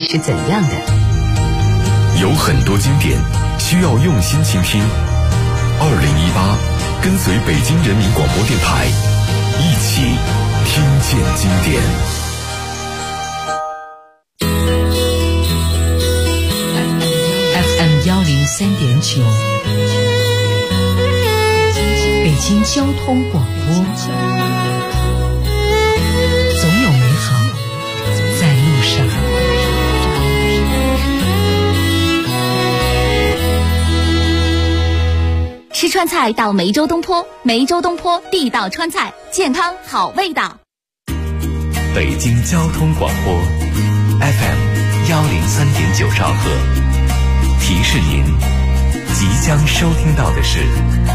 是怎样的。 有很多经典需要用心倾听。2018，跟随北京人民广播电台，一起听见经典。 FM 103.9，北京交通广播，总有美好在路上。 吃川菜到梅州东坡，梅州东坡地道川菜，健康好味道。 北京交通广播 FM 103.9兆赫，提示您即将收听到的是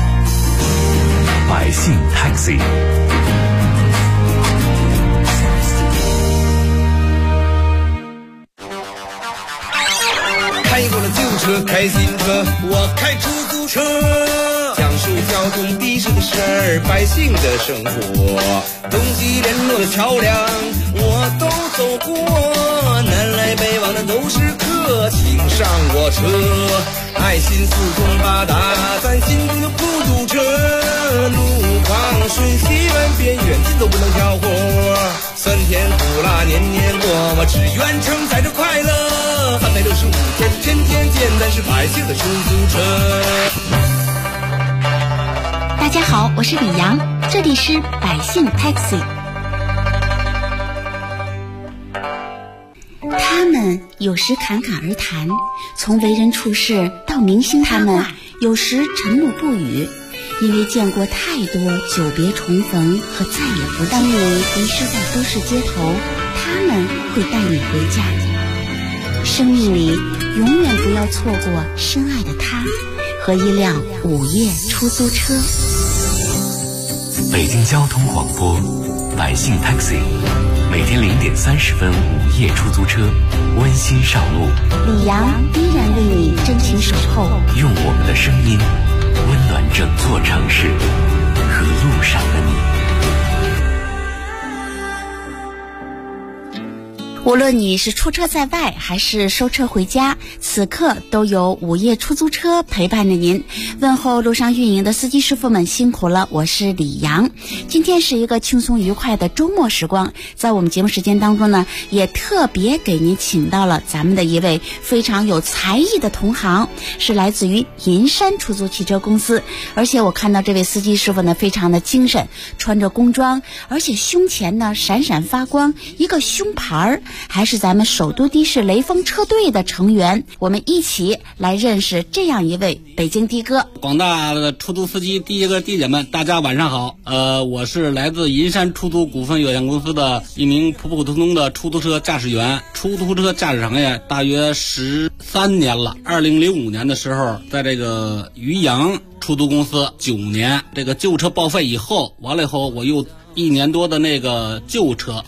百姓 Taxi。 开过了旧车，开新车，我开出租车，讲述交通的士的事儿，百姓的生活，东西联络的桥梁我都走过，南来北往的都是客，请上我车，爱心四通八达，咱心中的孤独车，路况顺西万变，远近都不能挑活，酸甜苦辣年年过，我只愿承载着快乐，365天天天见，咱是百姓的出租车。 大家好，我是李阳，这里是百姓 Taxi。 他们有时侃侃而谈，从为人处事到明星他们有时沉默不语，因为见过太多久别重逢和再也不见。当你遗失在都市街头，他们会带你回家。生命里永远不要错过深爱的他和一辆午夜出租车。 北京交通广播百姓 Taxi， 每天0点30分午夜出租车温馨上路， 李阳依然为你真情守候， 用我们的声音温暖整座城市和路上的你。 无论你是出车在外还是收车回家，此刻都有午夜出租车陪伴着您。问候路上运营的司机师傅们辛苦了，我是李阳。今天是一个轻松愉快的周末时光，在我们节目时间当中呢，也特别给您请到了咱们的一位非常有才艺的同行，是来自于银山出租汽车公司。而且我看到这位司机师傅呢非常的精神，穿着工装，而且胸前呢闪闪发光一个胸牌儿，还是咱们首都的士雷锋车队的成员。我们一起来认识这样一位北京的哥。 广大的出租司机的哥的姐们，大家晚上好。我是来自银山出租股份有限公司的一名普普通通的出租车驾驶员。出租车驾驶行业大约13年了。2005年的时候，在这个渔阳出租公司9年，这个旧车报废以后，完了以后我又1年多的那个旧车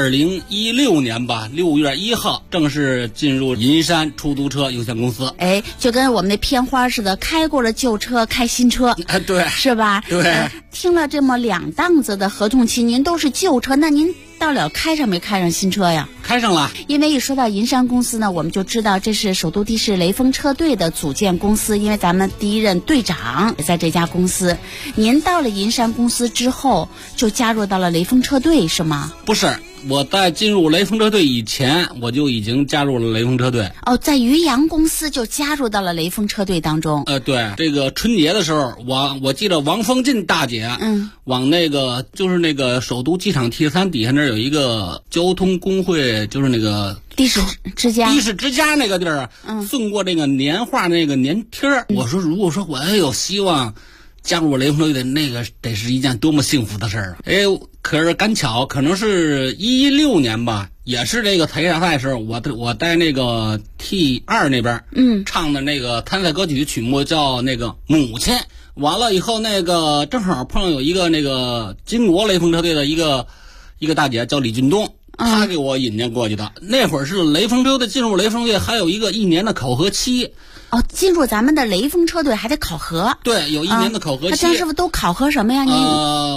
，2016年吧6月1号正式进入银山出租车有限公司。 哎，就跟我们的片花似的，开过了旧车开新车， 对， 是吧？ 对。 听了这么2档子的合同期，您都是旧车，那您到了开上没开上新车呀？ 开上了。 因为一说到银山公司呢，我们就知道这是首都的士雷锋车队的组建公司，因为咱们第一任队长也在这家公司。您到了银山公司之后就加入到了雷锋车队是吗？ 不是，我在进入雷锋车队以前我就已经加入了雷锋车队。 哦，在渔阳公司就加入到了雷锋车队当中。 对，这个春节的时候，我记得王凤进大姐，往那个就是那个首都机场 T3 底下那儿有一个交通工会，就是那个的士之家那个地儿，送过这个年画那个年贴儿。我说如果说我要有希望加入雷锋车队，那个得是一件多么幸福的事儿啊！可是赶巧，可能是16年吧，也是这个参赛赛时候，我在那个 T2 那边，唱的那个参赛歌曲曲目叫那个母亲。完了以后，那个正好碰上有一个那个金国雷锋车队的一个大姐叫李俊东，她给我引荐过去的。那会儿是雷锋车队进入雷锋队还有一个1年的考核期。 哦，进入咱们的雷锋车队还得考核。 对，有1年的考核期。 那张师傅都考核什么呀？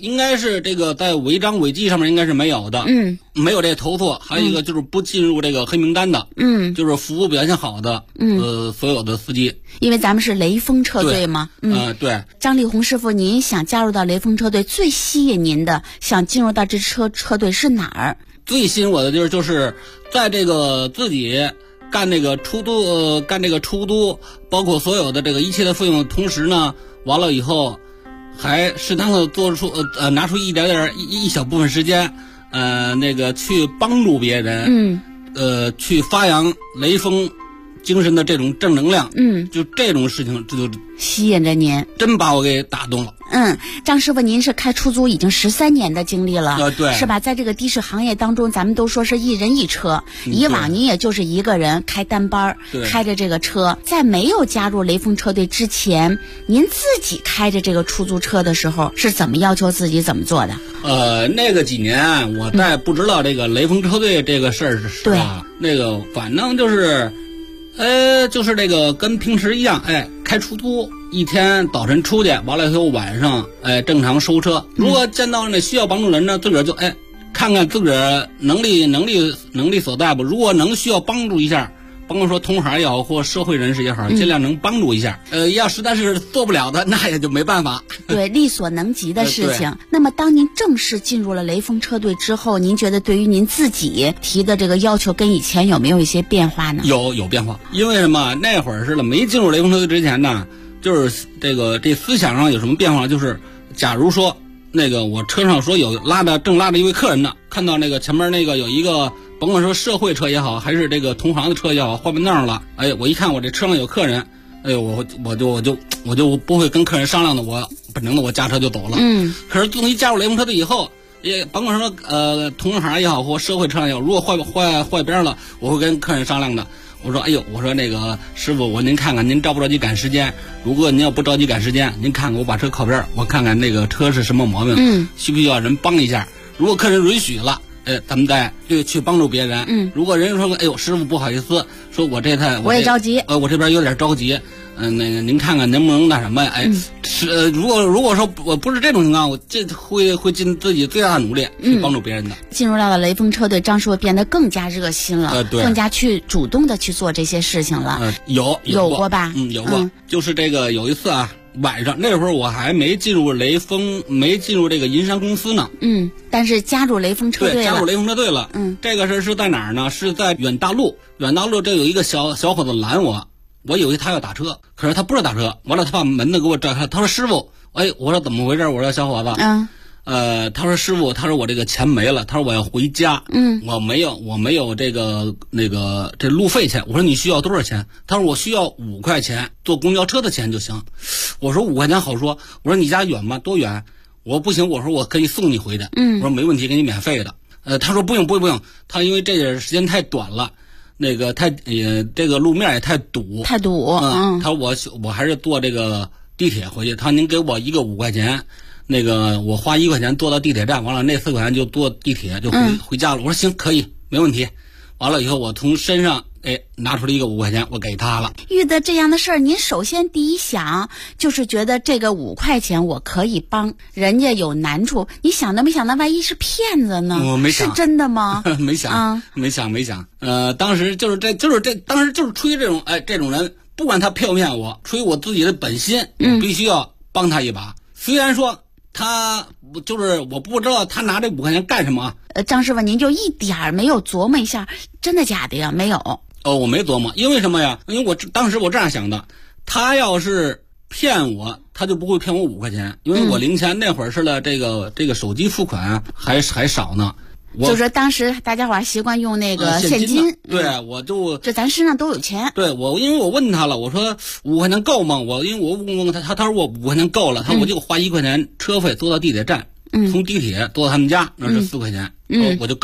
应该是这个在违章违纪上面应该是没有的，没有这投诉。还有一个就是不进入这个黑名单的，就是服务表现好的，所有的司机。 因为咱们是雷锋车队嘛， 对。 张立红师傅，您想加入到雷锋车队，最吸引您的，想进入到这车队是哪儿？ 最吸引我的就是在这个自己干这个出租，包括所有的这个一切的费用的同时呢，完了以后还适当的拿出一小部分时间，那个去帮助别人，去发扬雷锋精神的这种正能量，就这种事情，这就吸引着您， 真把我给打动了。 张师傅，您是开出租已经13年的经历了， 对， 是吧？在这个的士行业当中，咱们都说是一人一车，以往您也就是一个人开单班，开着这个车。在没有加入雷锋车队之前，您自己开着这个出租车的时候，是怎么要求自己怎么做的？ 那个几年我在不知道这个雷锋车队这个事儿是吧？那个反正就是。就是这个跟平时一样，开出租，一天早晨出去，完了以后晚上，正常收车。如果见到那需要帮助人呢，自个儿就看看自个儿能力所在不。如果能需要帮助一下，甭管说同行也好，或社会人士也好，尽量能帮助一下。要实在是做不了的，那也就没办法。 对，力所能及的事情。那么，当您正式进入了雷锋车队之后，您觉得对于您自己提的这个要求跟以前有没有一些变化呢？ 有变化，因为什么？那会儿没进入雷锋车队之前呢，就是这思想上有什么变化？就是假如说那个我车上说正拉着一位客人呢，看到那个前面那个有一个。甭管说社会车也好，还是这个同行的车也好，换半道了。我一看我这车上有客人，我就不会跟客人商量的，我本能的我驾车就走了。可是自从一加入雷锋车队以后，也甭管说同行也好或社会车也好，如果坏边了，我会跟客人商量的。我说那个师傅，您看看您着不着急赶时间？如果您要不着急赶时间，您看看我把车靠边，我看看那个车是什么毛病，需不需要人帮一下？如果客人允许了。咱们再去帮助别人。如果人说师傅不好意思，说我这趟我也着急， 我这边有点着急，那个您看看能不能那什么呀？如果说我不是这种情况，我这会尽自己最大的努力去帮助别人的。 进入到了雷锋车队，张师傅变得更加热心了，更加去主动的去做这些事情了。有过吧？ 有过，就是这个有一次啊。晚上那会儿我还没进入雷锋，没进入这个银山公司呢。 但是加入雷锋车队了。 加入雷锋车队了。这个事是在哪儿呢？是在远大路。远大路这有一个小伙子拦我以为他要打车，可是他不是打车。完了，他把门子给我拽开，他说：“师傅。”我说：“怎么回事？”我说：“小伙子。”他说：“师傅，他说我这个钱没了，他说我要回家。我没有这路费钱。我说你需要多少钱？他说我需要5块钱，坐公交车的钱就行。我说5块钱好说。我说你家远吗？多远？我说不行。我说我可以送你回去。我说没问题，给你免费的。他说不用。他因为这个时间太短了，那个这个路面也太堵。他说我还是坐这个地铁回去。他说您给我一个5块钱。那个我花1块钱坐到地铁站，完了那4块钱就坐地铁就回家了。我说行，可以，没问题。完了以后我从身上拿出了一个5块钱，我给他了。 遇到这样的事儿，您首先第一想就是觉得这个5块钱我可以帮人家有难处，你想都没想到万一是骗子呢？ 我没想， 是真的吗？ 没想。当时就是当时就是出于这种人，不管他骗不骗我，出于我自己的本心，我必须要帮他一把。虽然说他就是我不知道他拿这5块钱干什么。 张师傅，您就一点儿没有琢磨一下，真的假的呀？没有。 我没琢磨，因为什么呀？因为当时我这样想的，他要是骗我，他就不会骗我5块钱，因为我零钱那会儿是这个手机付款还少呢。 就是说当时大家伙习惯用那个现金。 对，我就这咱身上都有钱。 对，因为我问他了，我说5块钱够吗？因为我问他说我5块钱够了，他说我就花1块钱车费坐到地铁站，从地铁坐到他们家，那是4块钱，我就够了。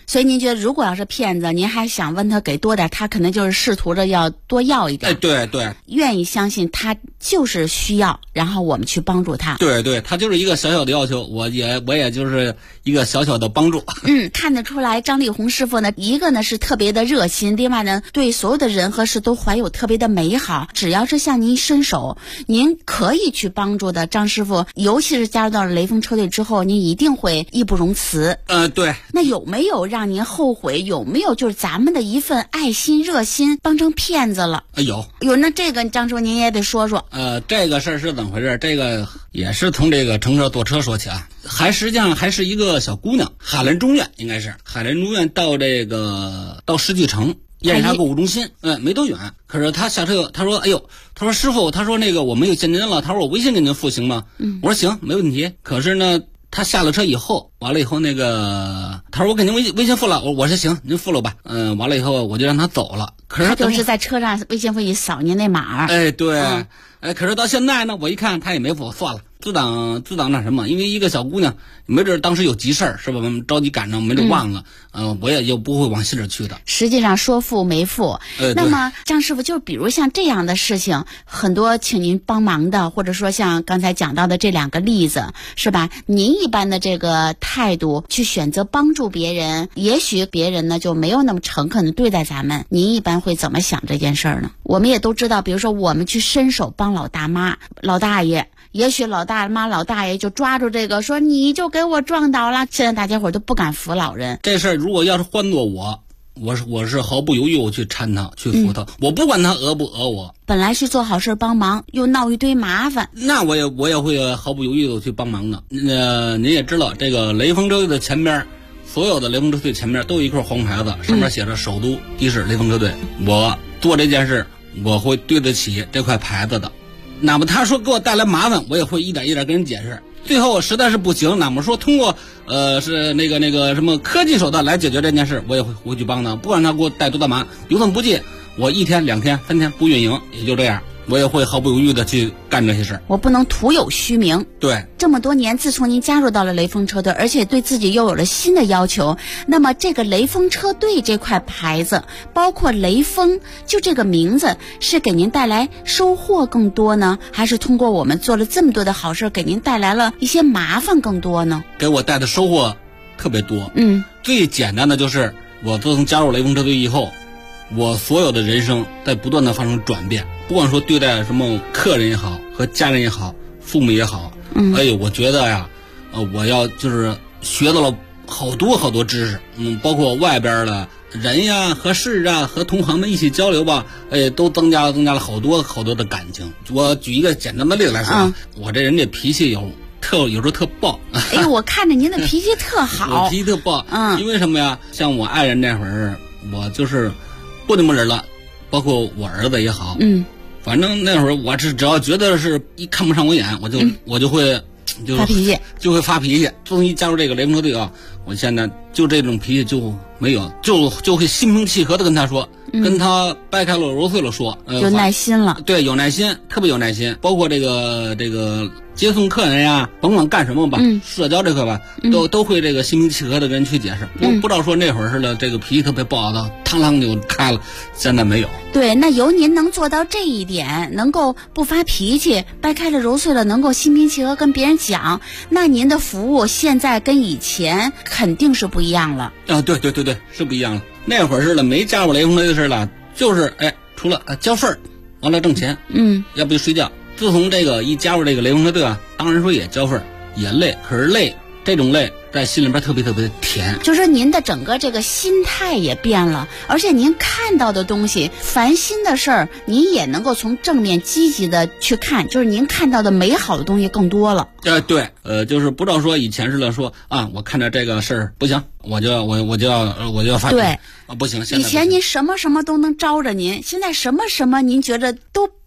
所以您觉得如果要是骗子，您还想问他给多点，他可能就是试图着要多要一点。 对对， 愿意相信他就是需要，然后我们去帮助他。 对对，他就是一个小小的要求，我也就是一个小小的帮助。 看得出来张丽红师傅呢，一个呢是特别的热心，另外呢对所有的人和事都怀有特别的美好。只要是向您伸手，您可以去帮助的，张师傅，尤其是加入到了雷锋车队之后，您一定会义不容辞。 对。 那有没有让您后悔？有没有就是咱们的一份爱心热心帮成骗子了？ 有。 那这个张师傅您也得说说。 这个事儿是怎么回事？这个也是从这个乘车坐车说起啊。实际上还是一个小姑娘，海澜中院应该是海澜中院到世纪城燕莎购物中心，没多远。可是他下车，他说：“哎呦，他说师傅，他说那个我没有现金了，他说我微信给您付行吗？”我说行，没问题。可是呢，他下了车以后，完了以后他说我给您微信付了，我说行，您付了吧。完了以后我就让他走了。可是他就是在车上微信付一扫您那码。 对。可是到现在呢，我一看他也没付，算了，自当那什么，因为一个小姑娘，没准当时有急事儿，是吧？我们着急赶上，没准忘了，我也就不会往心里去的。 实际上说付没付。那么张师傅，就比如像这样的事情，很多请您帮忙的，或者说像刚才讲到的这两个例子，是吧？您一般的这个态度去选择帮助别人，也许别人呢就没有那么诚恳的对待咱们，您一般会怎么想这件事儿呢？我们也都知道，比如说我们去伸手帮老大妈、老大爷，也许老大妈、老大爷就抓住这个说你就给我撞倒了，现在大家伙都不敢扶老人。 这事儿如果要是换做我是毫不犹豫我去搀他去扶他，我不管他讹不讹我。 本来是做好事帮忙，又闹一堆麻烦， 那我也会毫不犹豫的去帮忙的。您也知道，这个雷锋车队的前边，所有的雷锋车队前面都有一块黄牌子，上面写着首都的士雷锋车队。我做这件事，我会对得起这块牌子的。哪怕他说给我带来麻烦，我也会一点一点跟人解释。最后实在是不行，哪怕说通过是那个什么科技手段来解决这件事，我也会去帮他，不管他给我带多大麻，有份不济，我1天、2天、3天不运营，也就这样，我也会毫不犹豫的去干这些事。 我不能徒有虚名。 对， 这么多年，自从您加入到了雷锋车队，而且对自己又有了新的要求，那么这个雷锋车队这块牌子，包括雷锋就这个名字，是给您带来收获更多呢，还是通过我们做了这么多的好事，给您带来了一些麻烦更多呢？ 给我带的收获特别多。最简单的就是我自从加入雷锋车队以后，我所有的人生在不断的发生转变，不管说对待什么客人也好，和家人也好，父母也好，我觉得呀，我要就是学到了好多知识，包括外边的人呀和事啊，和同行们一起交流吧，都增加了好多的感情。我举一个简单的例子来说，我这人这脾气有时候特暴。 我看着您的脾气特好。 我脾气特暴。因为什么呀？像我爱人那会儿，我就是不那么人了，包括我儿子也好。反正那会儿我只要觉得是一看不上我眼，我就会发脾气， 就会发脾气。自从一加入这个雷锋车队啊，我现在就这种脾气就没有，就会心平气和的跟他说，跟他掰开了揉碎了说， 有耐心了。 对，有耐心，特别有耐心。包括这个接送客人呀，甭管干什么吧，社交这块吧，都会这个心平气和的跟人去解释。不知道说那会儿似的，这个脾气特别暴躁，嘡啷就开了，现在没有。 对，那由您能做到这一点，能够不发脾气，掰开了揉碎了，能够心平气和跟别人讲，那您的服务现在跟以前肯定是不一样了。 对，是不一样了。那会儿似的，没加入雷锋车队似的，就是除了交份儿，完了挣钱，要不就睡觉。自从这个一加入这个雷锋车队啊，当然说也交份儿，也累，可是这种累在心里边特别甜。 就是您的整个这个心态也变了，而且您看到的东西，烦心的事儿，您也能够从正面积极的去看，就是您看到的美好的东西更多了。 对，就是不知道说以前似的说啊，我看着这个事儿不行，我就要发脾气。对，不行，现在以前您什么都能招着您，现在什么您觉得都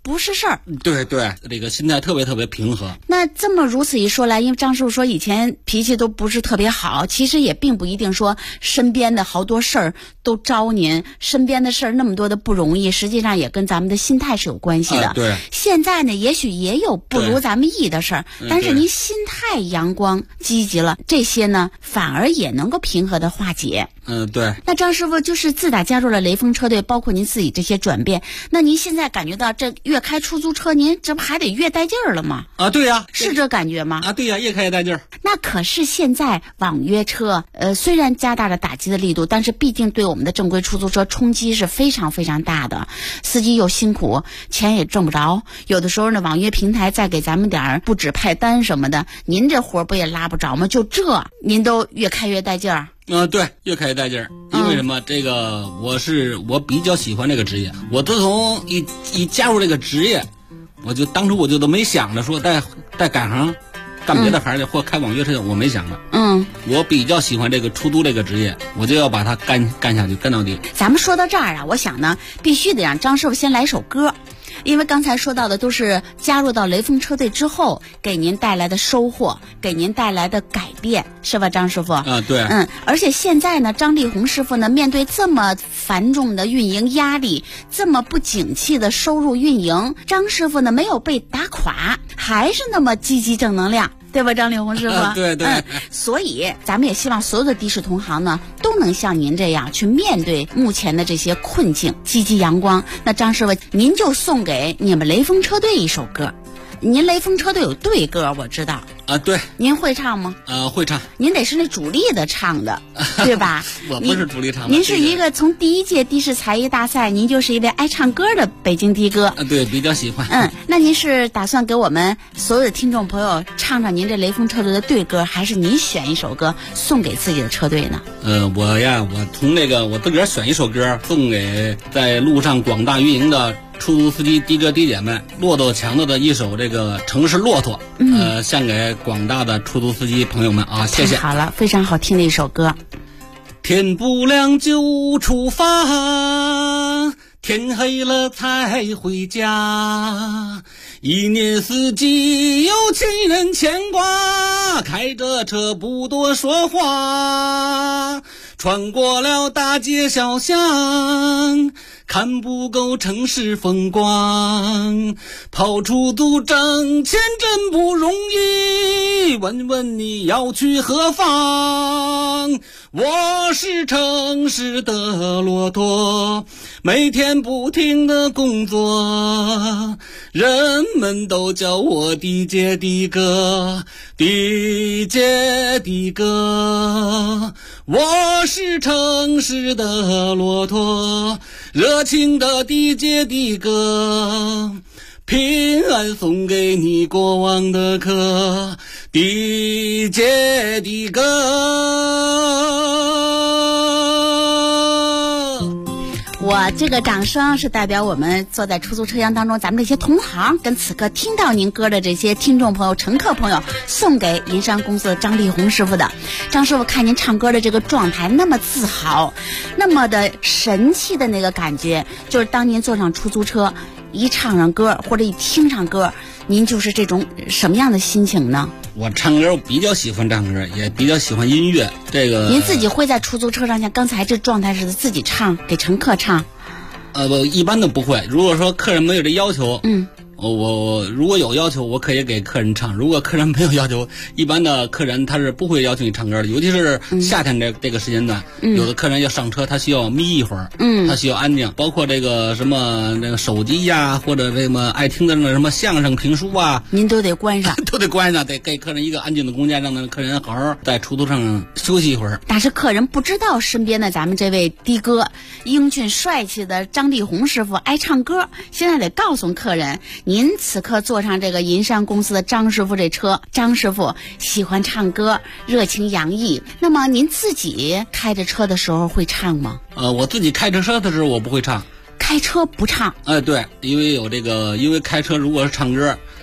不是事儿。 对对，这个心态特别特别平和。 那这么如此一说来，因为张师傅说以前脾气都不是特别好，其实也并不一定说身边的好多事儿都招您，身边的事儿那么多的不容易，实际上也跟咱们的心态是有关系的。 对。 现在呢，也许也有不如咱们意的事儿，但是您心态阳光积极了，这些呢反而也能够平和的化解。 对。 那张师傅就是自打加入了雷锋车队，包括您自己这些转变，那您现在感觉到这越开出租车，您这不还得越带劲儿了吗？ 啊，对呀， 是这感觉吗？ 啊，对呀，越开越带劲儿。 那可是现在网约车，虽然加大了打击的力度，但是毕竟对我们的正规出租车冲击是非常非常大的，司机又辛苦，钱也挣不着，有的时候呢，网约平台再给咱们点儿不指派单什么的，您这活不也拉不着吗？就这，您都越开越带劲儿。 对，越开越带劲儿。因为什么？这个我比较喜欢这个职业。我自从一加入这个职业，当初我就都没想着说再改行干别的行业或开网约车，我没想着。我比较喜欢这个出租这个职业，我就要把它干下去，干到底。 咱们说到这儿啊，我想呢，必须得让张师傅先来首歌。因为刚才说到的都是加入到雷锋车队之后给您带来的收获，给您带来的改变，是吧，张师傅？ 对。 而且现在呢，张立红师傅呢，面对这么繁重的运营压力，这么不景气的收入运营，张师傅呢没有被打垮，还是那么积极正能量。对吧，张立红师傅？ 对对。 所以咱们也希望所有的的士同行呢，都能像您这样去面对目前的这些困境，积极阳光。那张师傅，您就送给你们雷锋车队一首歌。您雷锋车队有队歌，我知道。 对。 您会唱吗？ 会唱。 您得是那主力的唱的，对吧？ 我不是主力唱的。 您是一个从第一届的士才艺大赛，您就是一位爱唱歌的北京的哥。 对，比较喜欢。 那您是打算给我们所有的听众朋友唱唱您这雷锋车队的队歌，还是您选一首歌送给自己的车队呢？ 我从我自个儿选一首歌送给在路上广大运营的出租司机的哥的姐们，骆驼强子的一首这个城市骆驼，献给广大的出租司机朋友们啊，谢谢。 好了，非常好听的一首歌。 天不亮就出发，天黑了才回家，一年四季有亲人牵挂，开着车不多说话，穿过了大街小巷，看不够城市风光，跑出租挣钱真不容易，问问你要去何方？我是城市的骆驼，每天不停的工作，人们都叫我的姐的哥，的姐的哥。我是城市的骆驼，热情的的姐的哥，平安送给你过往的客，的姐的哥。 我这个掌声是代表我们坐在出租车厢当中咱们这些同行跟此刻听到您歌的这些听众朋友乘客朋友，送给银山公司的张立红师傅的。张师傅看您唱歌的这个状态那么自豪，那么的神气的那个感觉，就是当您坐上出租车一唱上歌或者一听上歌，您就是这种什么样的心情呢？ 我唱歌我比较喜欢唱歌，也比较喜欢音乐。这个您自己会在出租车上像刚才这状态似的自己唱给乘客唱？ 我一般都不会。如果说客人没有这要求，我如果有要求，我可以给客人唱。如果客人没有要求，一般的客人他是不会要求你唱歌的。尤其是夏天这个时间段，有的客人要上车，他需要眯一会儿，他需要安静。包括这个什么那个手机呀，或者这么爱听的那什么相声评书啊， 您都得关上， 都得关上，得给客人一个安静的空间，让那客人好好在出租车上休息一会儿。 但是客人不知道身边的咱们这位的哥，英俊帅气的张立红师傅爱唱歌，现在得告诉客人。您此刻坐上这个银山公司的张师傅这车，张师傅喜欢唱歌，热情洋溢。那么您自己开着车的时候会唱吗？ 我自己开着车的时候我不会唱。 开车不唱？ 对，因为开车如果是唱歌，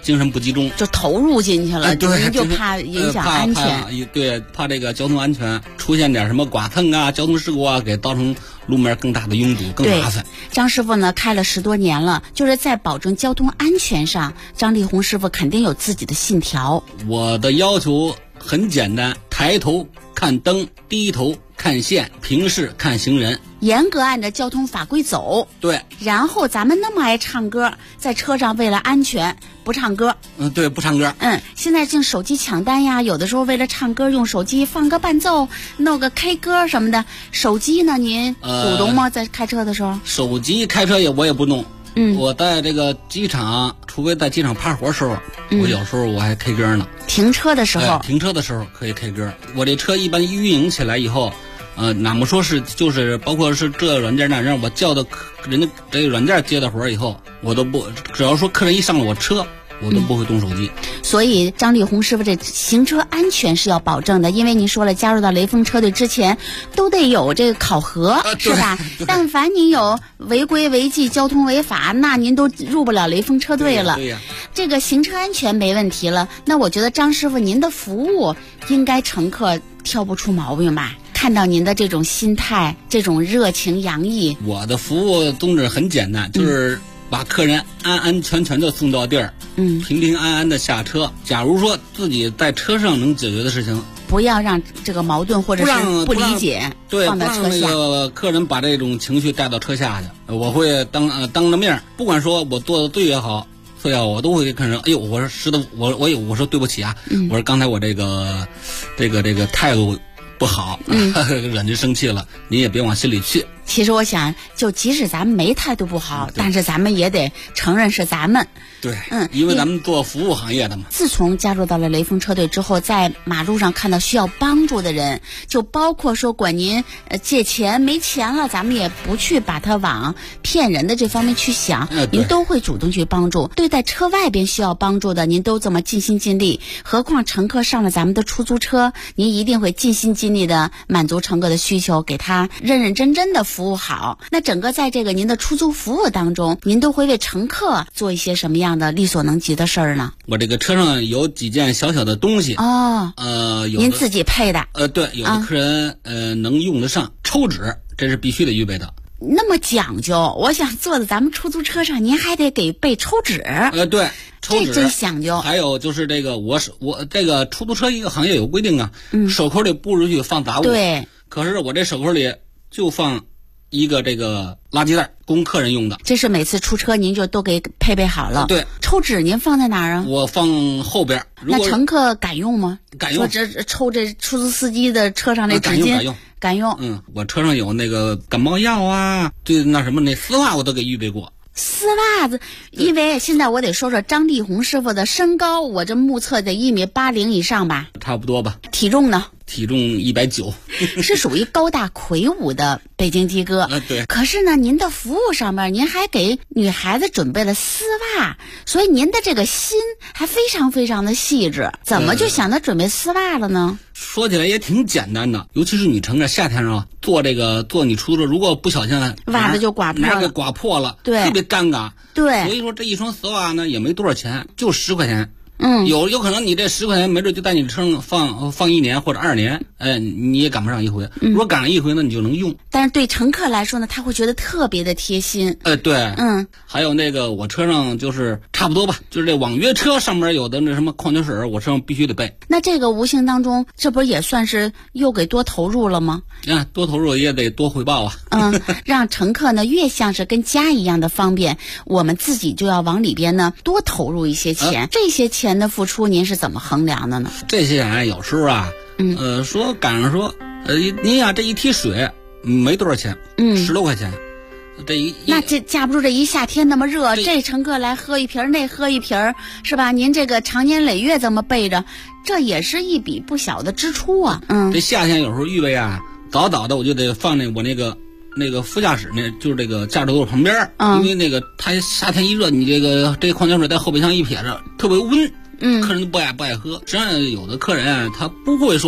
精神不集中， 就投入进去了， 对， 您就怕影响安全， 对，怕这个交通安全出现点什么剐蹭啊、交通事故啊，给造成路面更大的拥堵，更麻烦。 张师傅呢开了10多年了，就是在保证交通安全上，张立红师傅肯定有自己的信条。 我的要求很简单，抬头看灯，低头看线，平视看行人， 严格按照交通法规走。 对， 然后咱们那么爱唱歌，在车上为了安全不唱歌。 对，不唱歌。 现在净手机抢单呀，有的时候为了唱歌用手机放个伴奏，弄个 K 歌什么的。手机呢，您鼓动吗？在开车的时候？ 手机开车我也不弄。我在这个机场，除非在机场趴活的时候，我有时候我还 K 歌呢。 停车的时候， 停车的时候可以 K 歌。我这车一般运营起来以后，哪么说是就是包括是这软件那让我叫的人家这个软件接的活以后，我都不，只要说客人一上了我车，我都不会动手机。 所以张立红师傅这行车安全是要保证的，因为您说了，加入到雷锋车队之前都得有这个考核，是吧？但凡您有违规违纪、交通违法，那您都入不了雷锋车队了。 对呀， 这个行车安全没问题了，那我觉得张师傅您的服务应该乘客挑不出毛病吧？看到您的这种心态，这种热情洋溢。 我的服务宗旨很简单，就是把客人安安全全的送到地儿，平平安安的下车。假如说自己在车上能解决的事情， 不要让这个矛盾或者是不理解放到车下， 不让那个客人把这种情绪带到车下去。我会当着面，不管说我做的对也好错也好，我都会跟客人，哎呦，我说师傅，我说对不起啊，我说刚才我这个态度不好，惹您生气了，您也别往心里去。 其实我想，就即使咱们没态度不好，但是咱们也得承认是咱们。 对，因为咱们做服务行业的嘛。 自从加入到了雷锋车队之后，在马路上看到需要帮助的人，就包括说管您借钱没钱了，咱们也不去把他往骗人的这方面去想，您都会主动去帮助。对待车外边需要帮助的，您都这么尽心尽力，何况乘客上了咱们的出租车，您一定会尽心尽力的满足乘客的需求，给他认认真真的服务好。那整个在这个您的出租服务当中，您都会为乘客做一些什么样的力所能及的事儿呢？ 我这个车上有几件小小的东西您自己配的？ 对，有的客人能用得上抽纸，这是必须得预备的。 那么讲究，我想坐在咱们出租车上，您还得给备抽纸。 对，抽纸这真讲究。 还有就是这个，我这个出租车一个行业有规定啊，手扣里不允许放杂物。 对。 可是我这手扣里就放一个这个垃圾袋，供客人用的。 这是每次出车您就都给配备好了。 对。 抽纸您放在哪儿啊？ 我放后边。 那乘客敢用吗？ 敢用。 说这抽这出租司机的车上那纸巾。敢用。 我车上有那个感冒药啊，对，那什么那丝袜我都给预备过。 丝袜子，因为现在我得说说张立红师傅的身高，我这目测得1.80米以上吧， 差不多吧。 体重呢？ 体重190， 是属于高大魁梧的北京鸡哥。 对。 可是呢，您的服务上面，您还给女孩子准备了丝袜，所以您的这个心还非常非常的细致。怎么就想到准备丝袜了呢？ 说起来也挺简单的，尤其是女乘客夏天上坐你出租车，如果不小心袜子就刮破了， 哪给刮破了， 对， 特别尴尬。 对。 所以说这一双丝袜呢也没多少钱，就10块钱。有可能你这10块钱没准就在你车上放1年或者2年，你也赶不上一回。如果赶上一回呢，你就能用。 但是对乘客来说呢，他会觉得特别的贴心。 对。还有那个我车上就是差不多吧，就是这网约车上面有的那什么矿泉水，我车上必须得备。 那这个无形当中，这不也算是又给多投入了吗？ 多投入也得多回报啊。 让乘客呢越像是跟家一样的方便，我们自己就要往里边呢多投入一些钱。这些钱的付出您是怎么衡量的呢？ 这些钱有时候啊，说赶上说，您这一提水没多少钱，10多块钱， 那这架不住这一夏天那么热，这乘客来喝一瓶那喝一瓶，是吧？您这个长年累月这么备着，这也是一笔不小的支出啊。 这夏天有时候预备啊，早的我就得放我那个副驾驶就是这个驾驶座旁边，因为它夏天一热，你这矿泉水在后备箱一撇着，特别温。客人都不爱喝。实际上有的客人他不会说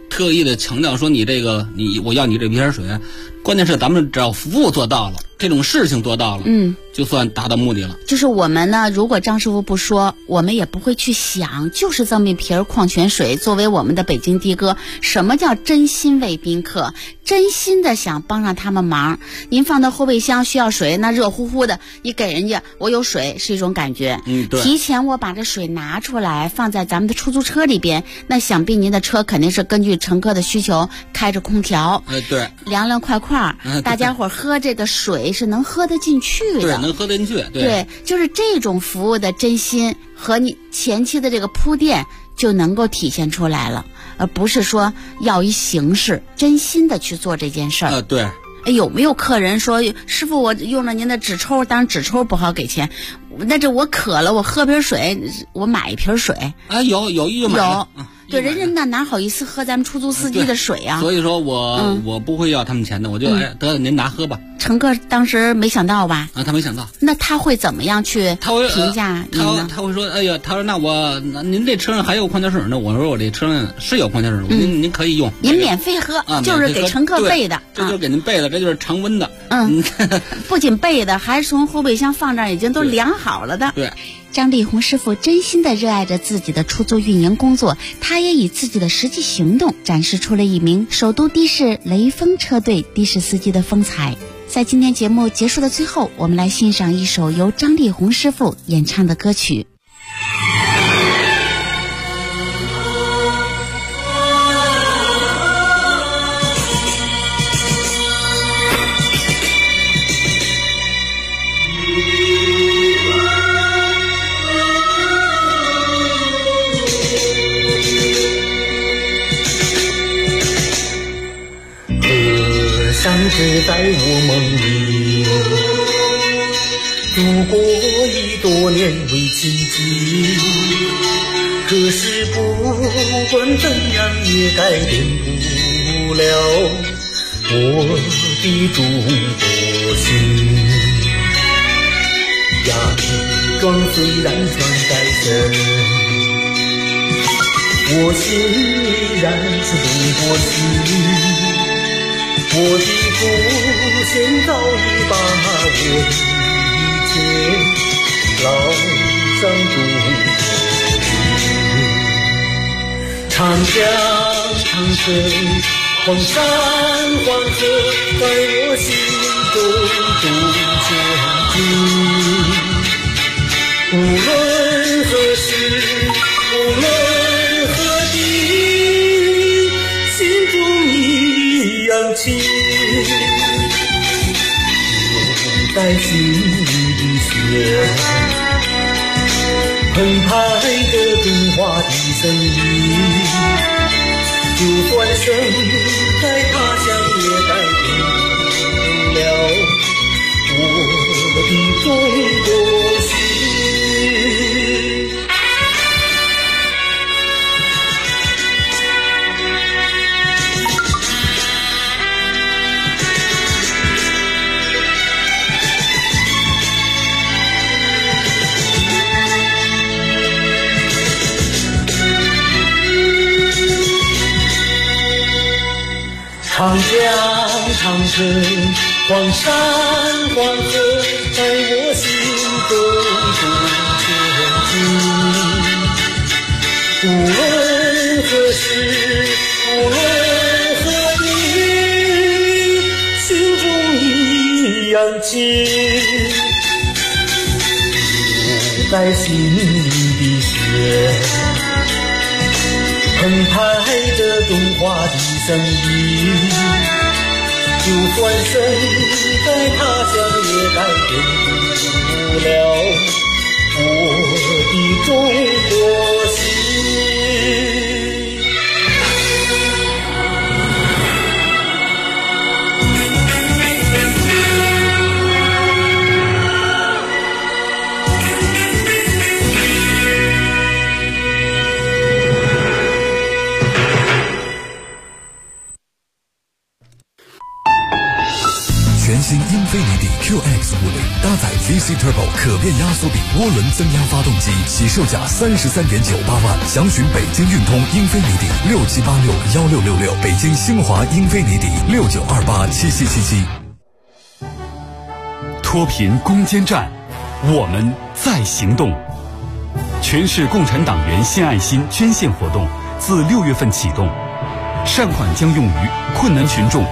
特意的强调说你这个我要你这瓶水，关键是咱们只要服务做到了，这种事情做到了，就算达到目的了。 就是我们呢，如果张师傅不说，我们也不会去想，就是这么一瓶矿泉水作为我们的北京的哥，什么叫真心为宾客，真心的想帮上他们忙。您放到后备箱需要水，那热乎乎的，你给人家，我有水是一种感觉。 对。 提前我把这水拿出来放在咱们的出租车里边，那想必您的车肯定是根据乘客的需求开着空调， 对， 凉凉快快，大家伙喝这个水是能喝得进去的， 对，能喝得进去， 对，就是这种服务的真心和你前期的这个铺垫就能够体现出来了，而不是说要一形式，真心的去做这件事儿。 对。 有没有客人说师傅我用了您的纸抽，当然纸抽不好给钱，那这我渴了，我喝瓶水，我买一瓶水啊，有对，人家哪好意思喝咱们出租司机的水啊？ 所以说我不会要他们钱的，我就得您拿喝吧。 乘客当时没想到吧？ 他没想到。 那他会怎么样去评价您呢？ 他会说，哎呀，他说那您这车上还有矿泉水呢。我说我这车上是有矿泉水，您可以用， 您免费喝啊， 就是给乘客备的， 这就是给您备的，这就是常温的。 不仅备的，还是从后备箱放这儿已经都量好了的。 对。 张丽红师傅真心地热爱着自己的出租运营工作，他也以自己的实际行动展示出了一名首都的士雷锋车队的士司机的风采。在今天节目结束的最后，我们来欣赏一首由张丽红师傅演唱的歌曲。 只在我梦里度过一多年为奇迹，可是不管怎样也改变不了我的中国心。洋装虽然穿在身，我心依然是中国心。我的祖先早已把我的一切烙上中国。长江长城黄山黄河在我心中中前进，无论何时无论何地，心中一样亲，留在心里的血，澎湃着中华的声音。就算身在他乡，也改变不了我的中国心。长江长城黄山黄河在我心中中前进，无论何时无论何地，心中一样亲，留在心里的血，澎湃着中华的声音。就算身在他乡，也改变不了我的中国心。 全新英菲尼迪 QX50搭载 VC Turbo 可变压缩比涡轮增压发动机，起售价33.98万。详询北京运通英菲尼迪67861666，北京星华英菲尼迪69287777。 脱贫攻坚战，我们在行动。全市共产党员献爱心捐献活动自6月份启动，善款将用于困难群众